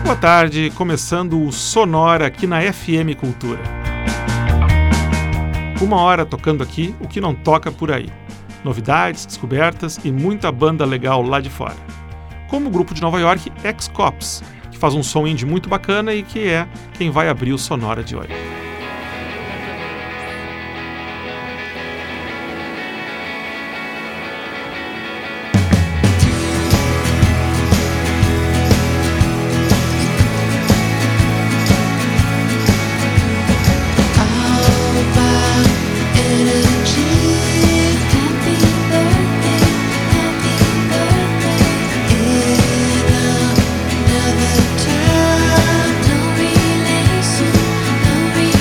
Boa tarde, começando o Sonora aqui na FM Cultura. 1 hora tocando aqui o que não toca por aí. Novidades, descobertas e muita banda legal lá de fora. Como o grupo de Nova York X-Cops, que faz um som indie muito bacana e que é quem vai abrir o Sonora de hoje. Another time, no relation, no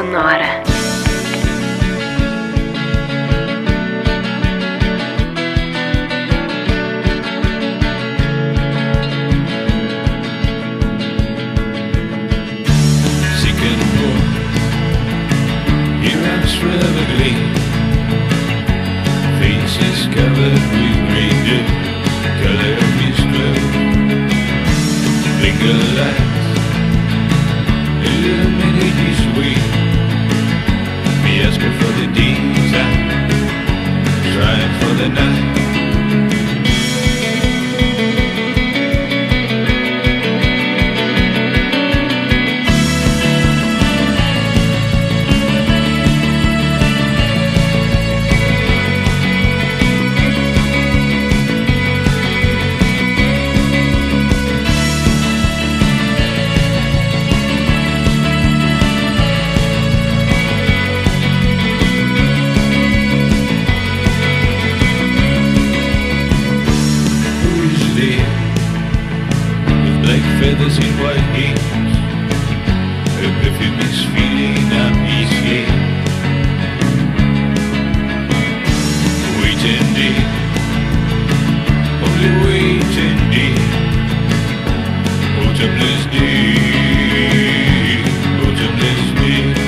Sonora. River gleam, faces covered with green, color whisper, finger lights, illuminate this way. Me asking for the design, trying for the night. Feathers in white heels, her perfume is feeling uneasy. Waiting day, only waiting day. Autumnless day, autumnless day.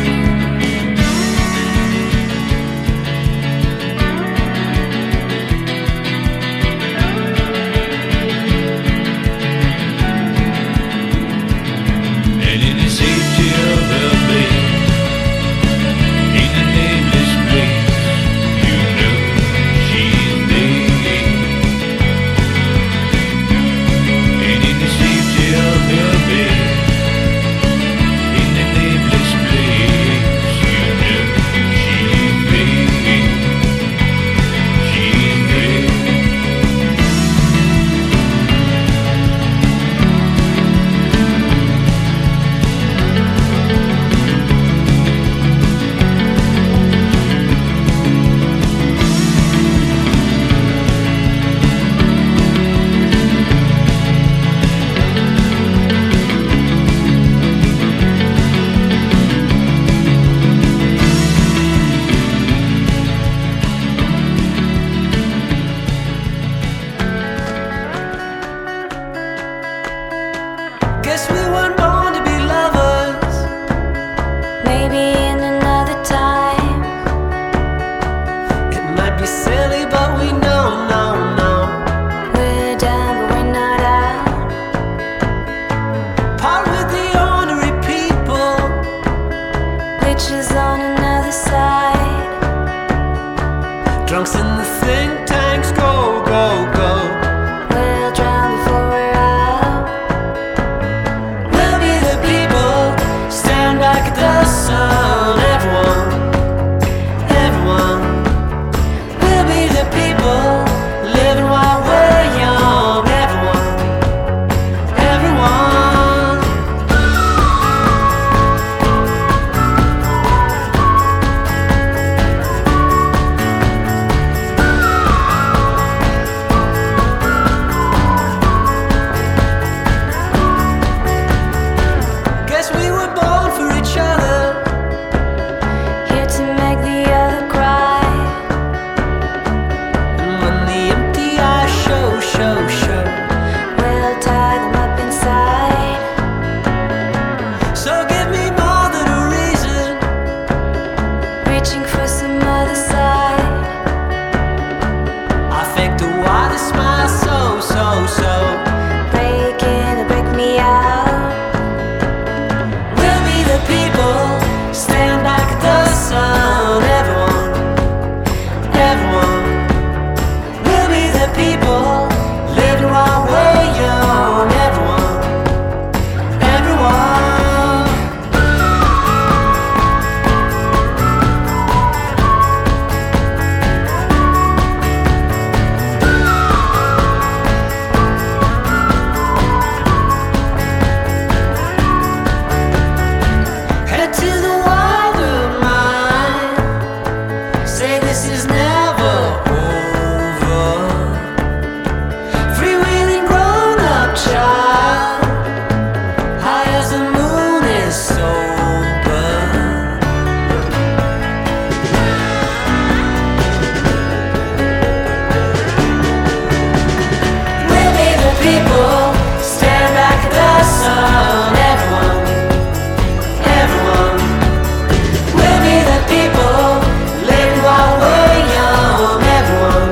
sun. Everyone, everyone, we'll be the people living while we're young. Everyone,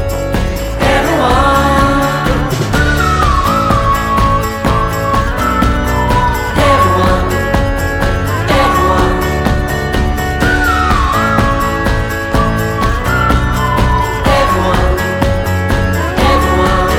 everyone, everyone, everyone, everyone, everyone.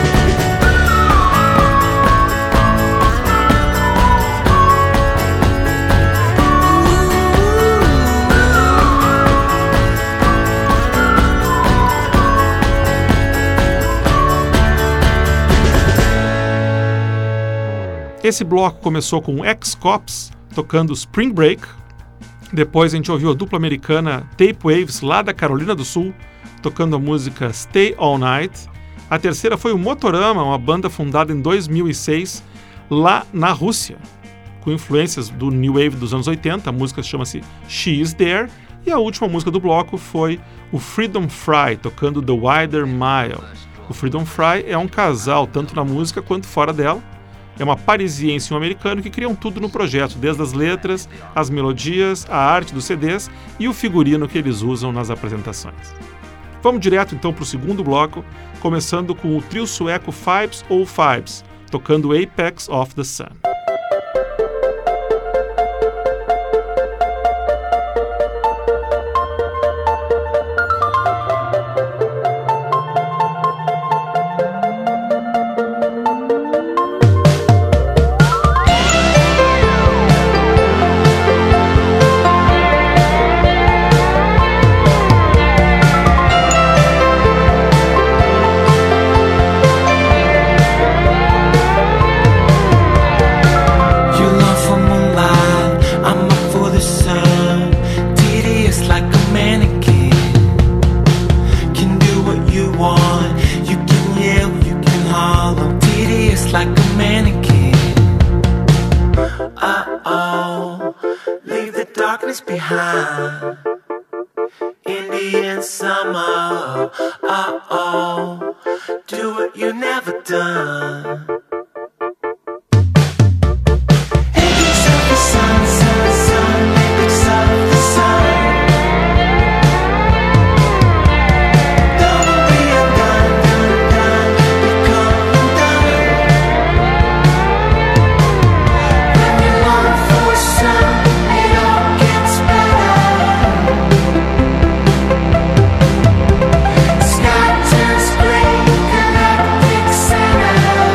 Esse bloco começou com X-Cops tocando Spring Break. Depois a gente ouviu a dupla americana Tape Waves, lá da Carolina do Sul, tocando a música Stay All Night. A terceira foi o Motorama, uma banda fundada em 2006 lá na Rússia, com influências do New Wave dos anos 80. A música chama-se She Is There. E a última música do bloco foi o Freedom Fry, tocando The Wider Mile. O Freedom Fry é um casal, tanto na música quanto fora dela. É uma parisiense e um americano que criam tudo no projeto, desde as letras, as melodias, a arte dos CDs e o figurino que eles usam nas apresentações. Vamos direto então para o segundo bloco, começando com o trio sueco Fibes ou Fibes, tocando Apex of the Sun. Behind Indian summer, do what you never done. Apex of the sun, sun, sun, apex of the sun. Don't be undone, done, done, become undone. When you long for sun, it all gets better. Sky turns gray, galactic center.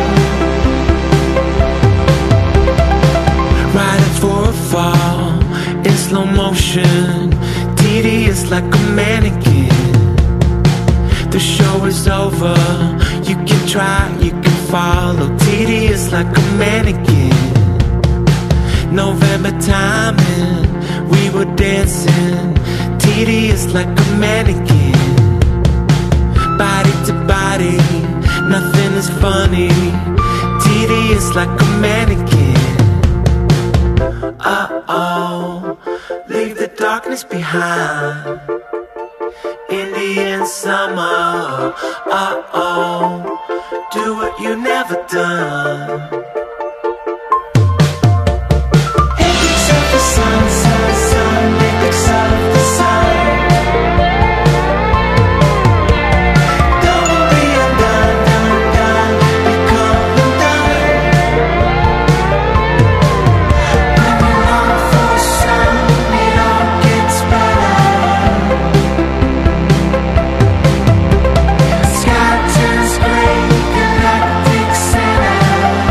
Riding for a fall in slow motion, tedious like a mannequin. The show is over, you can try, you can follow. Tedious like a mannequin. November timing, we were dancing. Tedious like a mannequin. Body to body, nothing is funny. Tedious like a mannequin. Leave the darkness behind. Indian summer, do what you never done. Apex of the sun, sun, sun, apex of the sun. Don't be undone, done, done, become undone. When you long for sun, it all gets better. Sky turns gray, galactic center.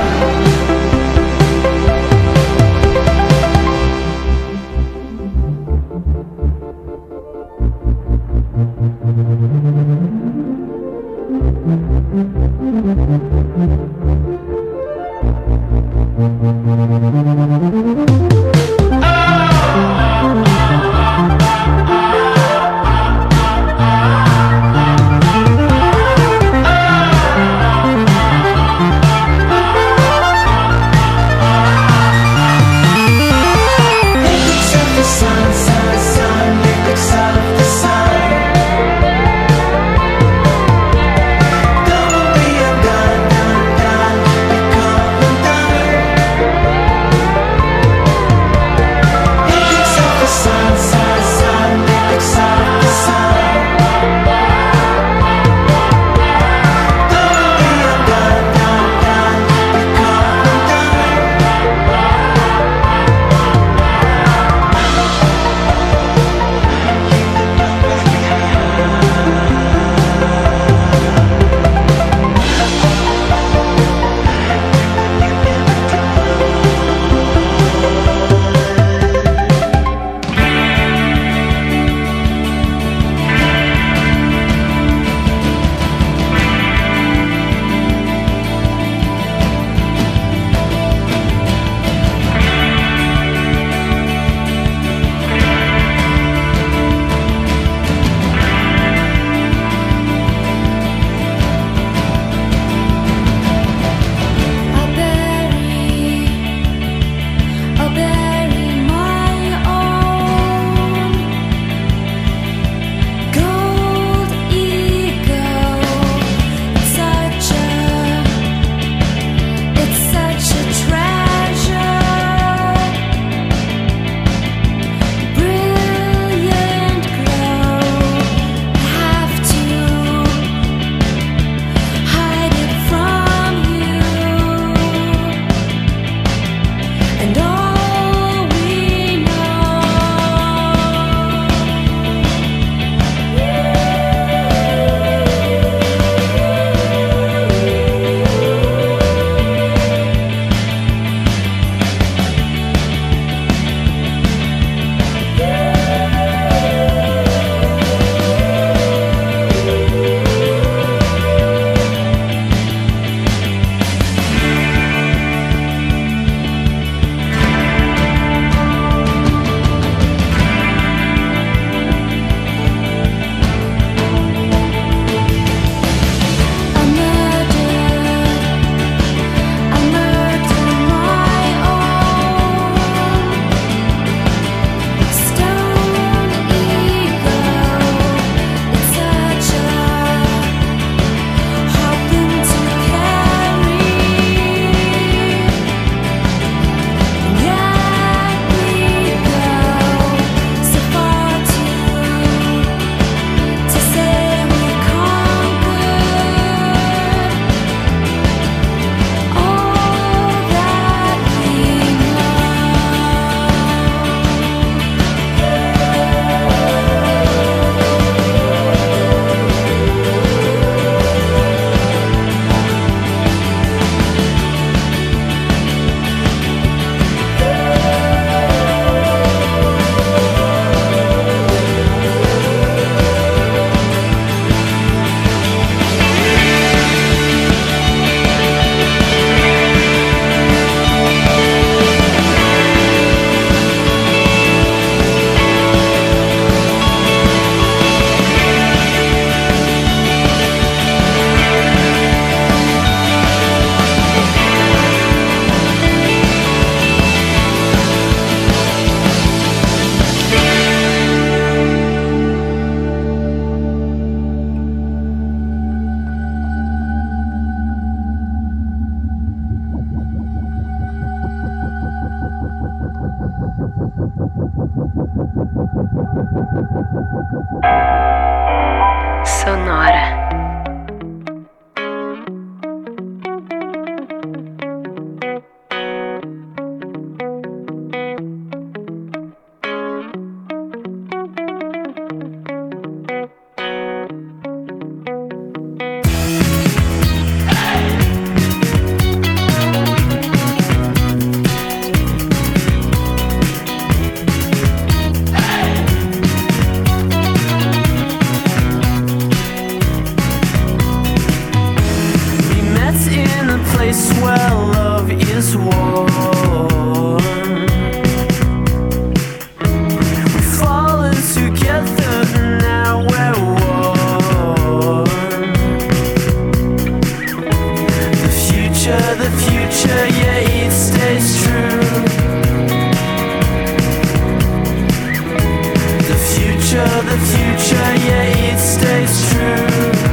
Apex of the sun, sun, sun, apex of the sun. Don't be undone, done, done, become undone. us warm. We've fallen together, now we're warm. The future, yeah, it stays true. The future, yeah, it stays true.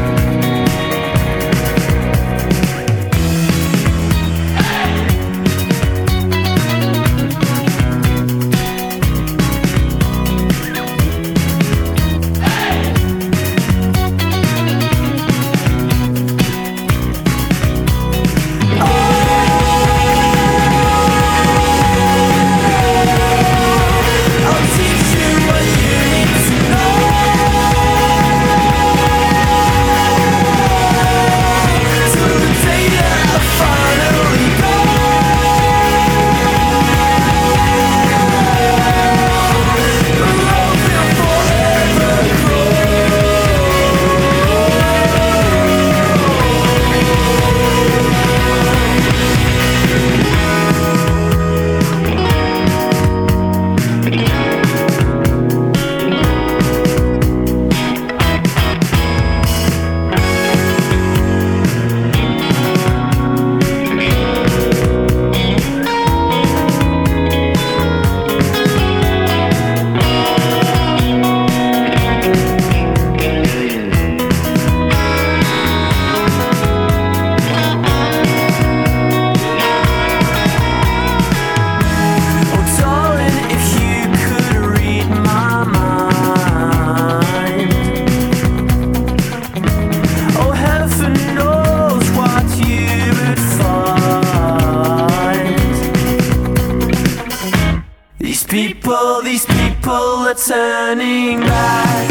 These people are turning back.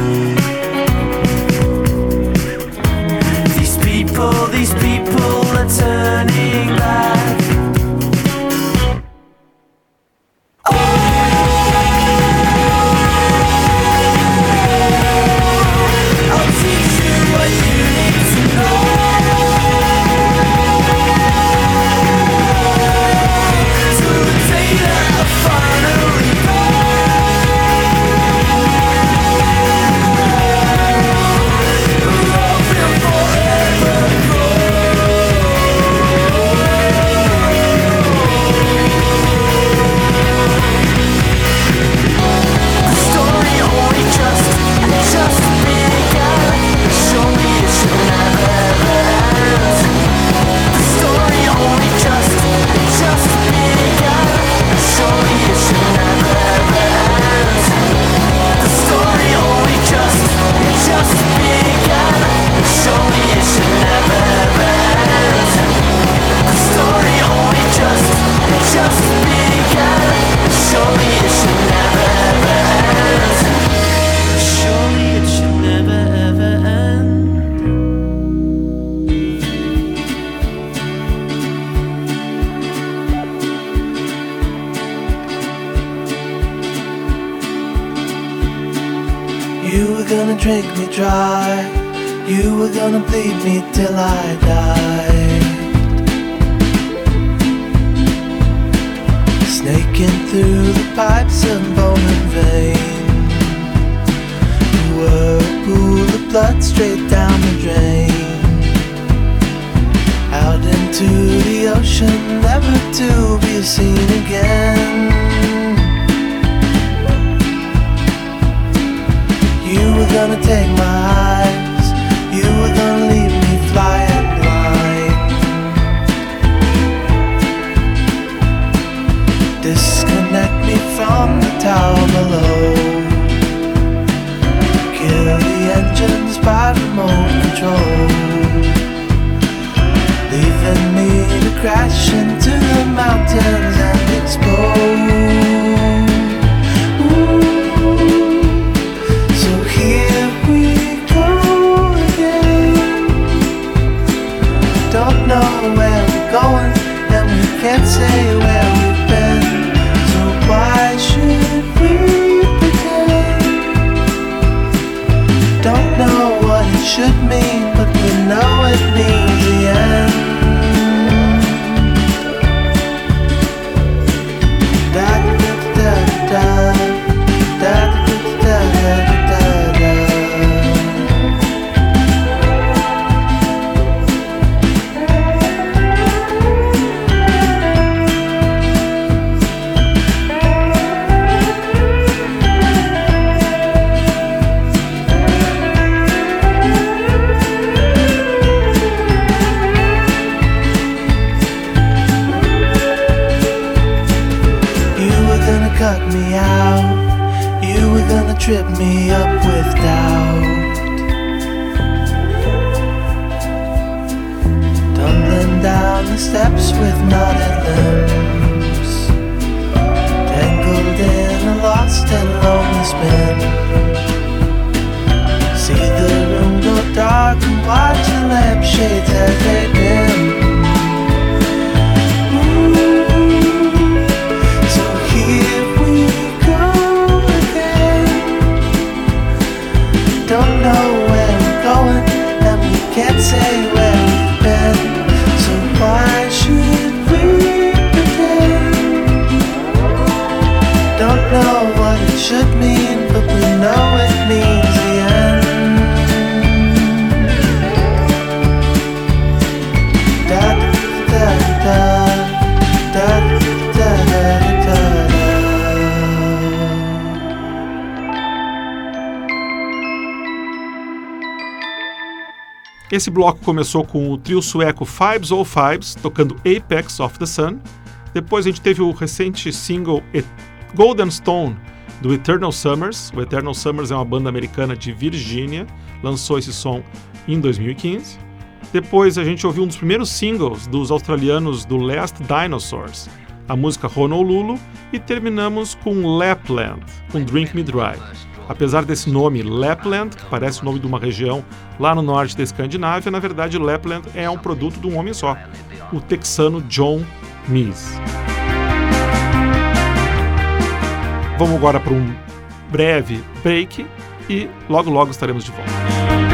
These people are turning back. I'll teach you what you need to know. Till the day that I finally go. You were gonna drink me dry. You were gonna bleed me till I died. Snaking through the pipes of bone and vein. You were a pool of blood straight down the drain. Out into the ocean, never to be seen again. You were gonna take my eyes. You were gonna leave me flying blind. Disconnect me from the tower below. Kill the engines by remote control. Leaving me to crash into the mountains and explode. Here we go again. Don't know where we're going, and we can't say where we've been. So why should we pretend? Don't know what it should mean, but we know it means the end. work me out. You were gonna trip me up with doubt. Tumbling down the steps with knotted limbs, tangled in a lost and lonely spin. See the room go dark and watch the lampshades as they dim. So here we go again. Don't know where we're going, and we can't say where we've been. So why should we pretend? Don't know what it should mean, but we know it means the end. Da da da da da da da da. Esse bloco começou com o trio sueco Fibes ou Fibes, tocando Apex of the Sun. Depois a gente teve o recente single Golden Stone, do Eternal Summers. O Eternal Summers é uma banda americana de Virgínia, lançou esse som em 2015. Depois a gente ouviu um dos primeiros singles dos australianos do Last Dinosaurs, a música Honolulu, e terminamos com Lapland, com Drink Me Dry. Apesar desse nome Lapland, que parece o nome de uma região lá no norte da Escandinávia, na verdade Lapland é um produto de um homem só, o texano John Mees. Vamos agora para um breve break e logo estaremos de volta.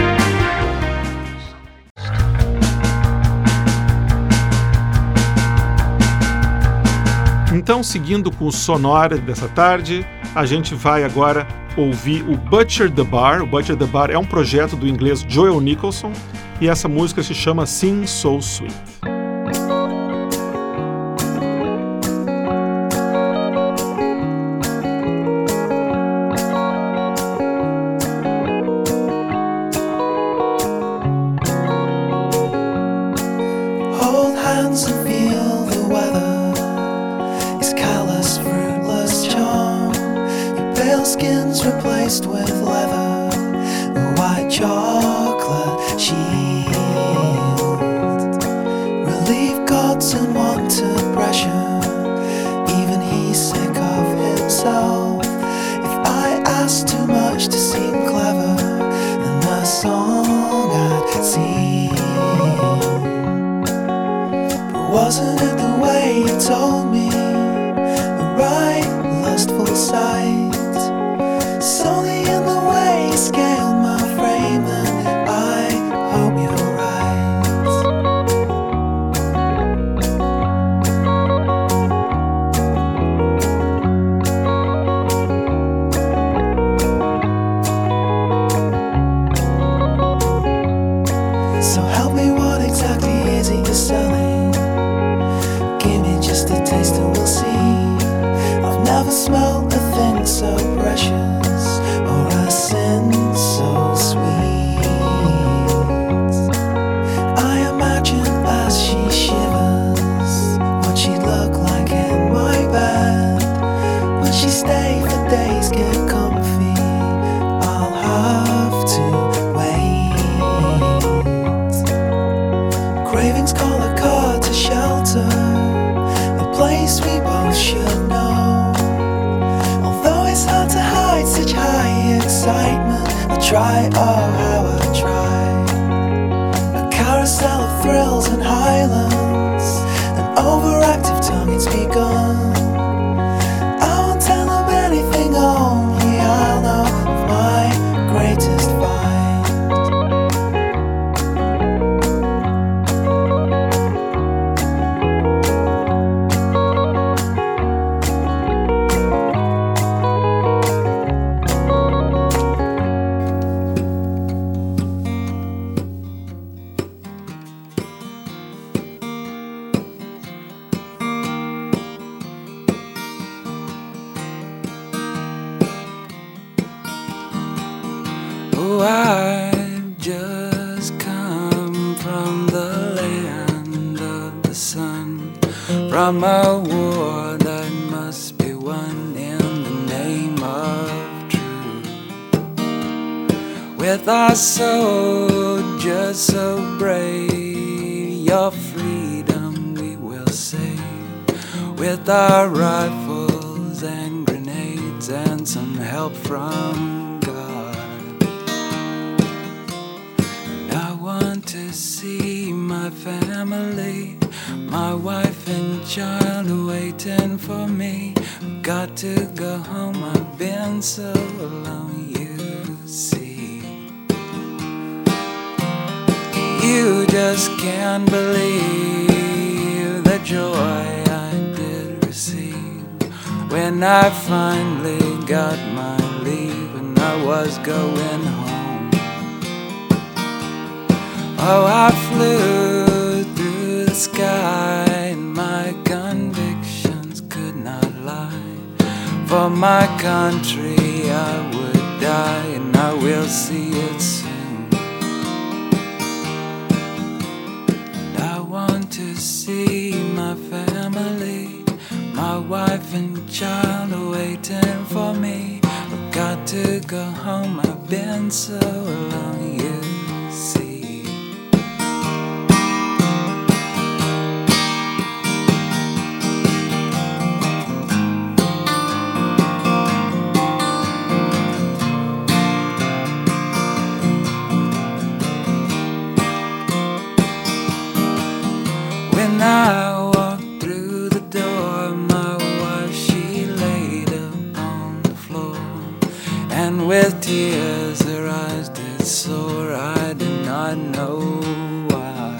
Então, seguindo com o sonora dessa tarde, a gente vai agora ouvir o Butcher the Bar. O Butcher the Bar é um projeto do inglês Joel Nicholson e essa música se chama Sing So Sweet. Hold hands and feel the weather. It's callous, fruitless charm. Your pale skin's replaced with leather, a white chocolate shield. Relieve God's unwanted pressure. Even he's sick of himself. If I ask too much to seem clever, then the song I'd sing. Wasn't it the way you told me? The right lustful sight. It's only in the way you scaled my frame, and I hope you're right. So help me, what exactly is it you're selling? Give me just a taste and we'll see. I've never smelled a thing so precious, or a sin so sweet. I imagine as she shivers what she'd look like in my bed. When she stay for days, get comfy, I'll have to wait. Cravings call a car to shelter, a place we both should know. Although it's hard to hide such high excitement, I try, oh how I try. A carousel of thrills and highlands, an overactive tongue it's begun. I won't tell them anything, only I'll know of my greatest find. Oh, I've just come from the land of the sun, from a war that must be won in With our soldiers so brave, your freedom we will save. With our rifles and grenades and some help from God. And I want to see my family, my wife and child waiting for me. I've got to go home, I've been so alone, you see. You just can't believe the joy I did receive when I finally got my leave and I was going home. Oh, I flew through the sky and my convictions could not lie. For my country I would die, and I will see it soon. To see my family, my wife and child are waiting for me. I've got to go home, I've been so alone, you see. When I walked through the door, my wife, she laid upon the floor, and with tears her eyes did sore. I did not know why.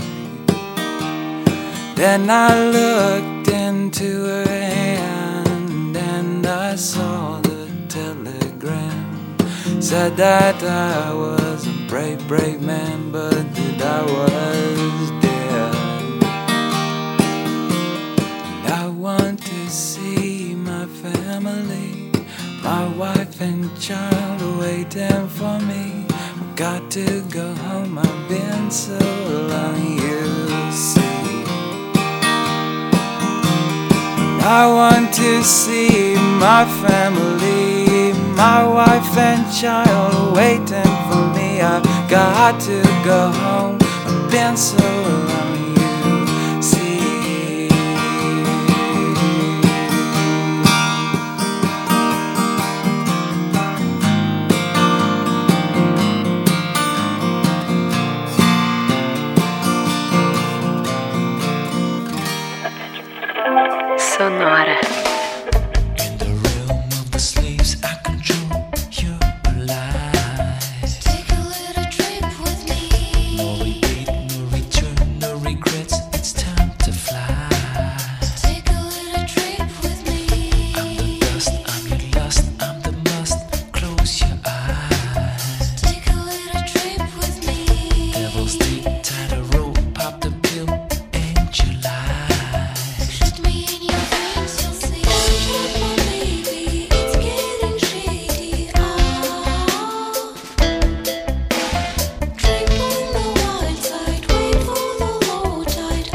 Then I looked into her hand and I saw the telegram. Said that I was a brave, brave man, but that I was dead. I want to see my family, my wife and child are waiting for me. I've got to go home, I've been so long, you see. I want to see my family, my wife and child are waiting for me. I've got to go home, I've been so long, you see. Sonora. In the realm of the slaves, I control your life. Take a little trip with me. No repeat, no return, no regrets. It's time to fly. Take a little trip with me. I'm the dust, I'm your lust, I'm the must. Close your eyes. Take a little trip with me. Devil's deep, tie the rope, pop the pill, and you lie. Shoot me in your face, you'll see. Trip, my baby, it's getting shady. Trip on the wild side, wait for the low tide.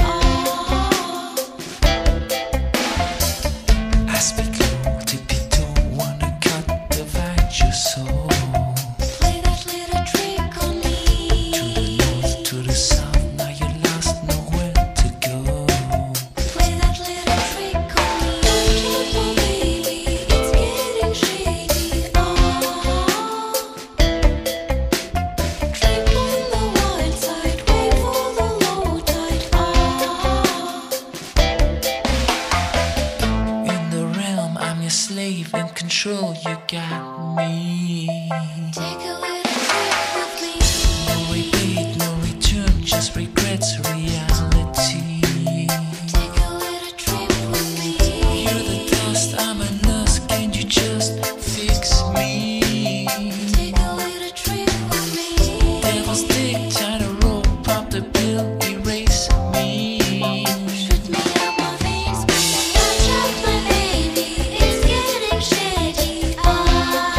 I speak low, tippy-toe, wanna captivate your soul. Play that little trick on me. To the north, to the south, now you're lost, nowhere to go. Play that little trick on me. Trip, my baby, it's getting shady. Trip on the wild side, wait for the low tide. In the realm, I'm your slave, in control, you got me. Take a little trip with me. No repeat, no return, just regrets, reality. Take a little trip with me. You're the dust, I'm a lust, can you just fix me? Take a little trip with me. Devil's dick, tie the rope, pop the pill, erase me. Shoot me up my veins, touch up my baby. It's getting shady.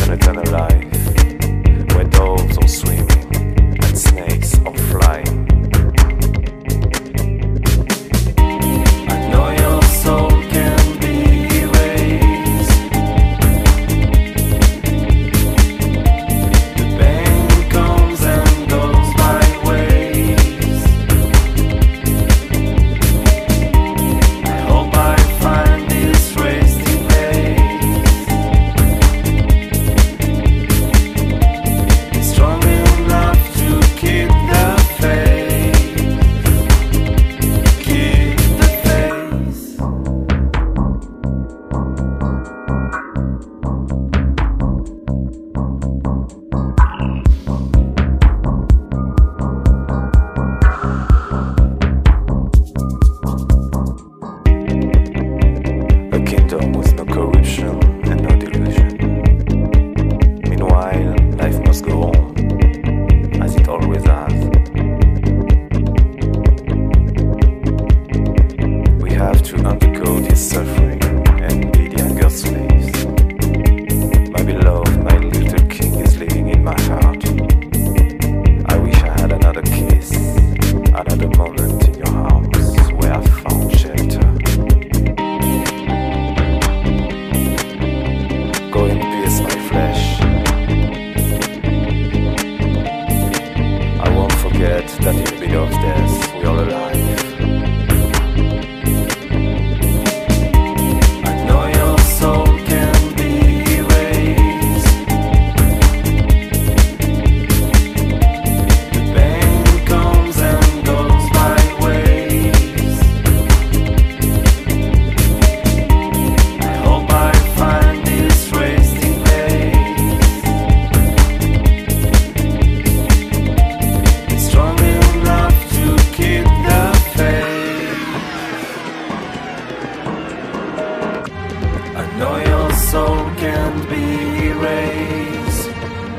eternal life, where doves are swimming and snakes are flying. I know your soul can be erased. The pain comes and goes my ways. I hope I find this resting place. It's strong enough to keep the faith. Keep the faith. A kingdom with no corruption and no delusion. Meanwhile, life must go on, as it always has. We have to undergo this suffering and be the anger slaves. My beloved, my little king is living in my heart. I wish I had another kiss, another moment in your arms where I found shelter. Go in peace, my flesh. I won't forget that in the middle of death we are alive. I know your soul can be erased. The pain comes and goes my ways. I hope I find this resting place. It's strong enough to keep the faith. I know your soul can be erased.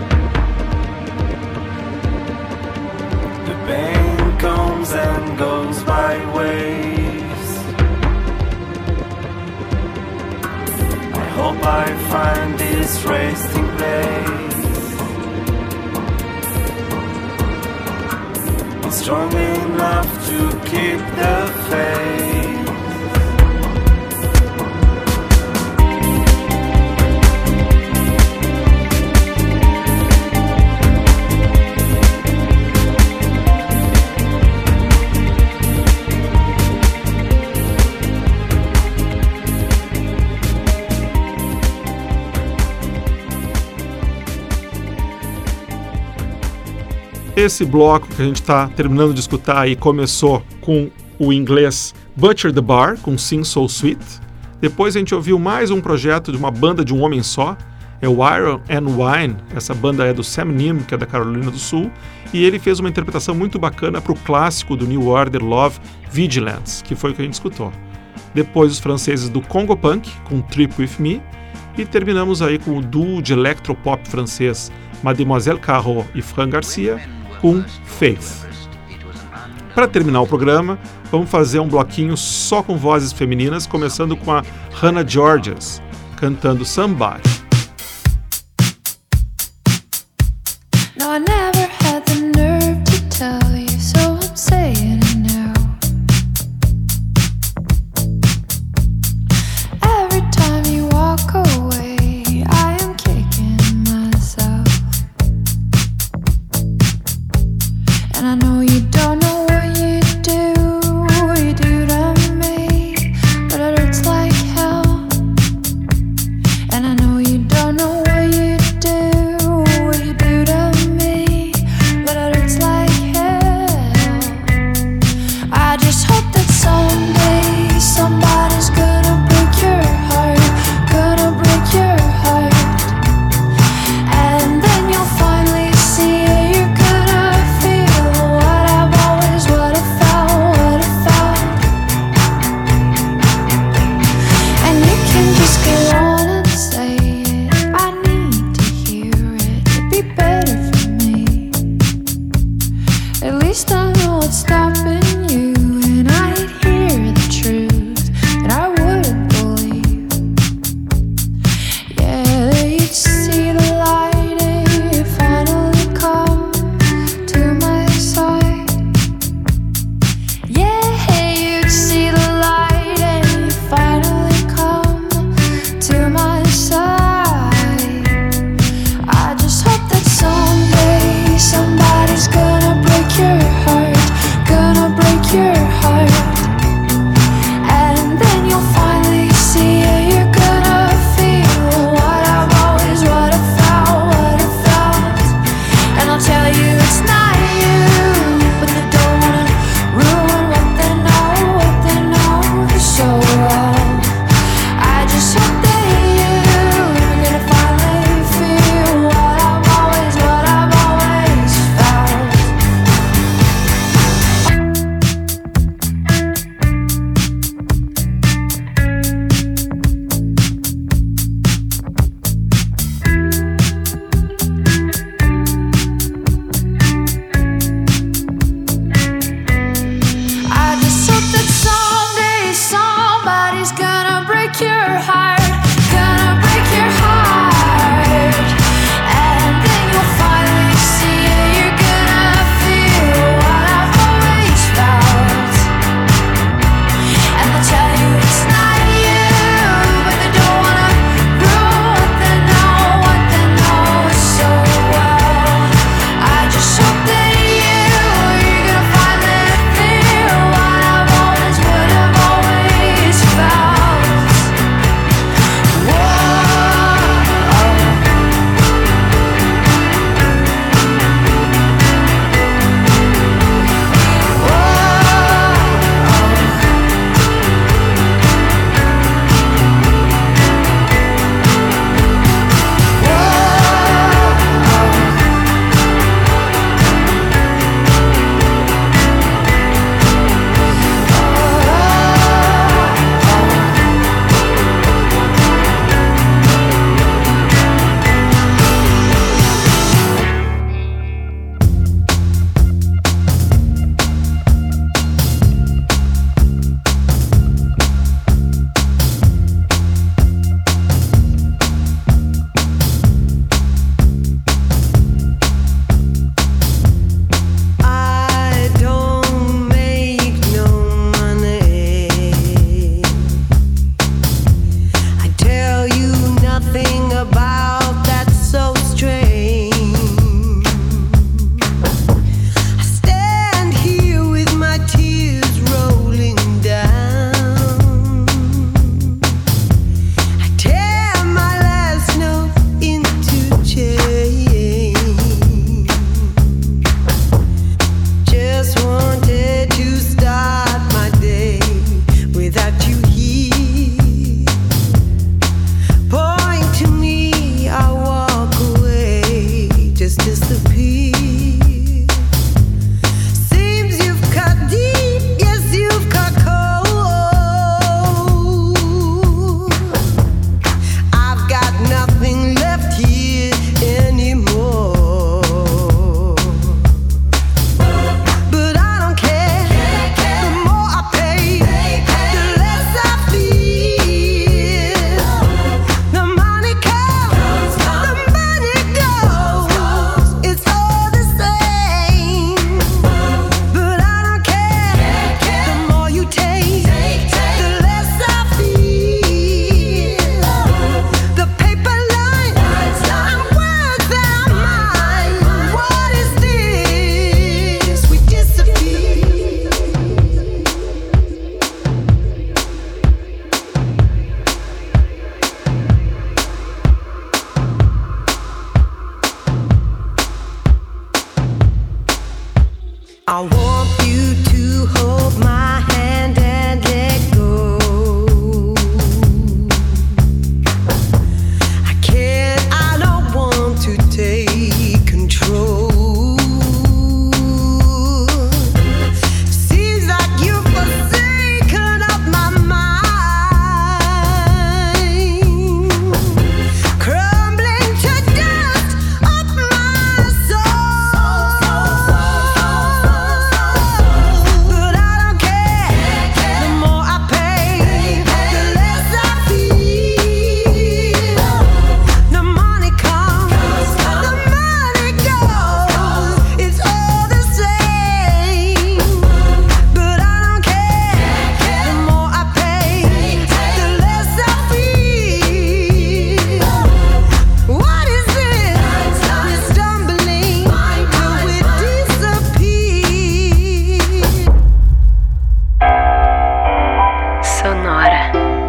The pain comes and goes by waves. I hope I find this resting place. It's strong enough to keep the faith. Esse bloco que a gente está terminando de escutar aí começou com o inglês Butcher the Bar, com Sing So Sweet. Depois a gente ouviu mais um projeto de uma banda de um homem só, é o Iron and Wine. Essa banda é do Sam Neill, que é da Carolina do Sul, e ele fez uma interpretação muito bacana para o clássico do New Order, Love, Vigilance, que foi o que a gente escutou. Depois os franceses do Congo Punk, com Trip With Me, e terminamos aí com o duo de electropop francês Mademoiselle Carreau e Fran Garcia, com Faith. Para terminar o programa, vamos fazer um bloquinho só com vozes femininas, começando com a Hannah Georges, cantando Somebody. No, I never had the nerve to tell you, so I'm saying it now. Every time you walk away, I am kicking myself. And I know you don't know what you do to me, but it hurts like hell. And I know you don't know what you do to me. I want you to hold my hand and let go. I don't want to take control. Seems like you've forsaken of my mind, crumbling to dust of my soul. But I don't care. The more I pay, the less I feel. The money comes, the money goes. It's all the same. But I don't care. The more I pay, the less I feel. What is this? We're stumbling till we disappear. Sonora.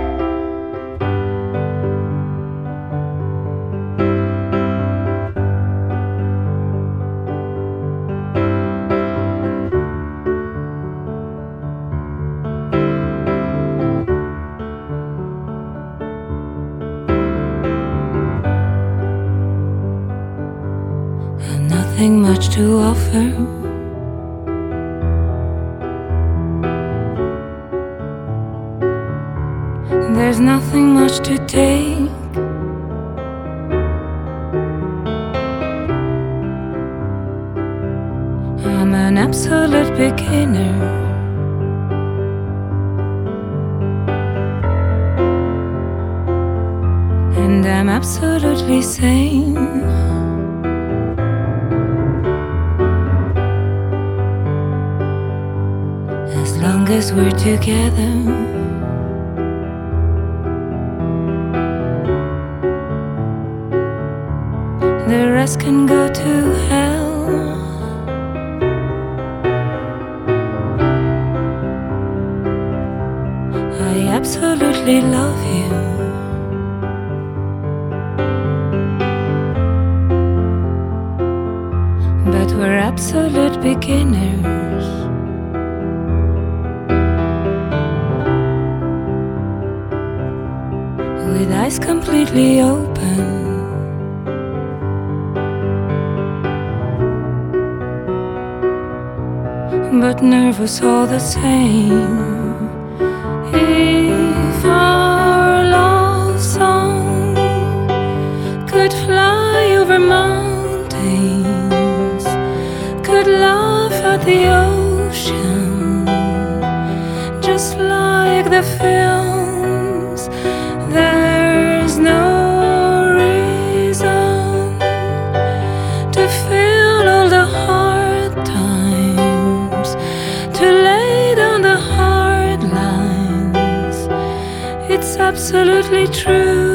Nothing much to offer. There's nothing much to take. I'm an absolute beginner. And I'm absolutely sane. As long as we're together, the rest can go to hell. I absolutely love you, but we're absolute beginners. With eyes completely open, but nervous all the same. If our love song could fly over mountains, could laugh at the ocean, just like the films, there's no reason to feel all the hard times, to lay down the hard lines. It's absolutely true.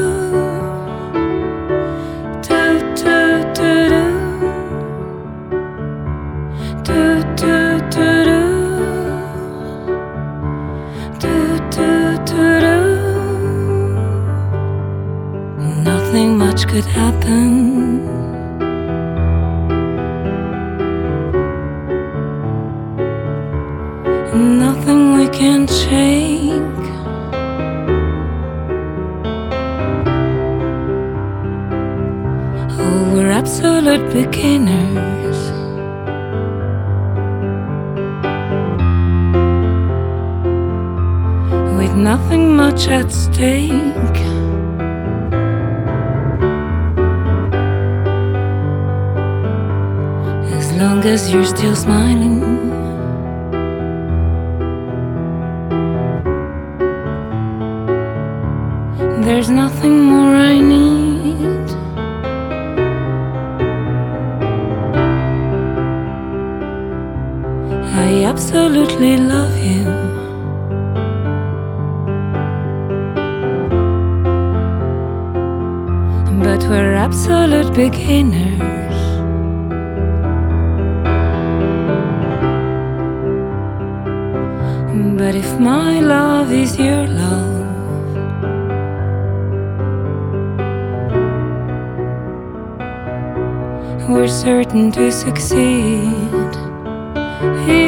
Nothing much could happen. Nothing we can shake. Oh, we're absolute beginners. With nothing much at stake. As long as you're still smiling, there's nothing more I need. I absolutely love you, but we're absolute beginners. But if my love is your love, we're certain to succeed.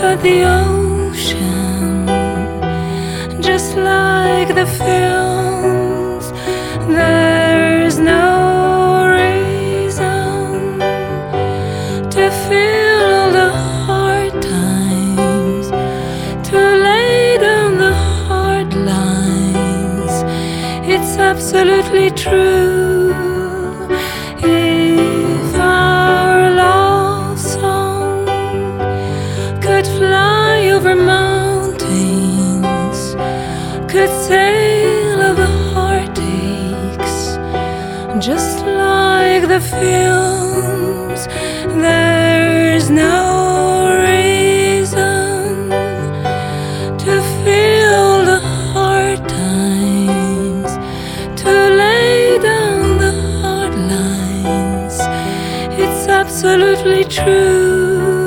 but the ocean, just like the films, there's no reason to feel the hard times, to lay down the hard lines. It's absolutely true. If our love song could fly over mountains, could sail over heartaches, just like the films, there's no reason to feel the hard times, to lay down the hard lines. It's absolutely true.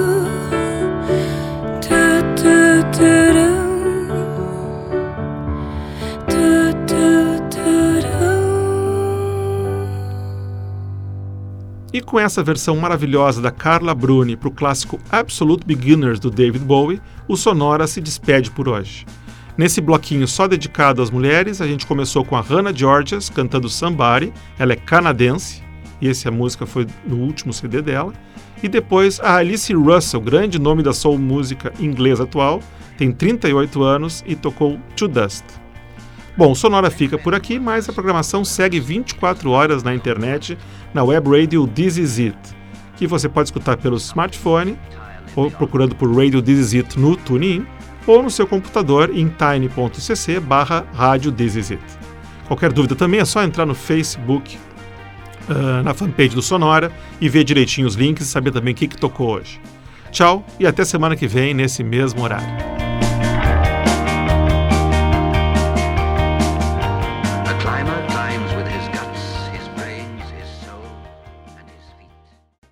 E com essa versão maravilhosa da Carla Bruni para o clássico Absolute Beginners do David Bowie, o Sonora se despede por hoje. Nesse bloquinho só dedicado às mulheres, a gente começou com a Hannah Georges cantando Somebody, ela é canadense, e essa música foi no último CD dela. E depois a Alice Russell, grande nome da soul música inglesa atual, tem 38 anos e tocou To Dust. Bom, o Sonora fica por aqui, mas a programação segue 24 horas na internet, na web radio This Is It, que você pode escutar pelo smartphone, ou procurando por Radio This Is It no TuneIn, ou no seu computador em tiny.cc/rádio This Is It. Qualquer dúvida também é só entrar no Facebook, na fanpage do Sonora, e ver direitinho os links e saber também o que tocou hoje. Tchau e até semana que vem nesse mesmo horário.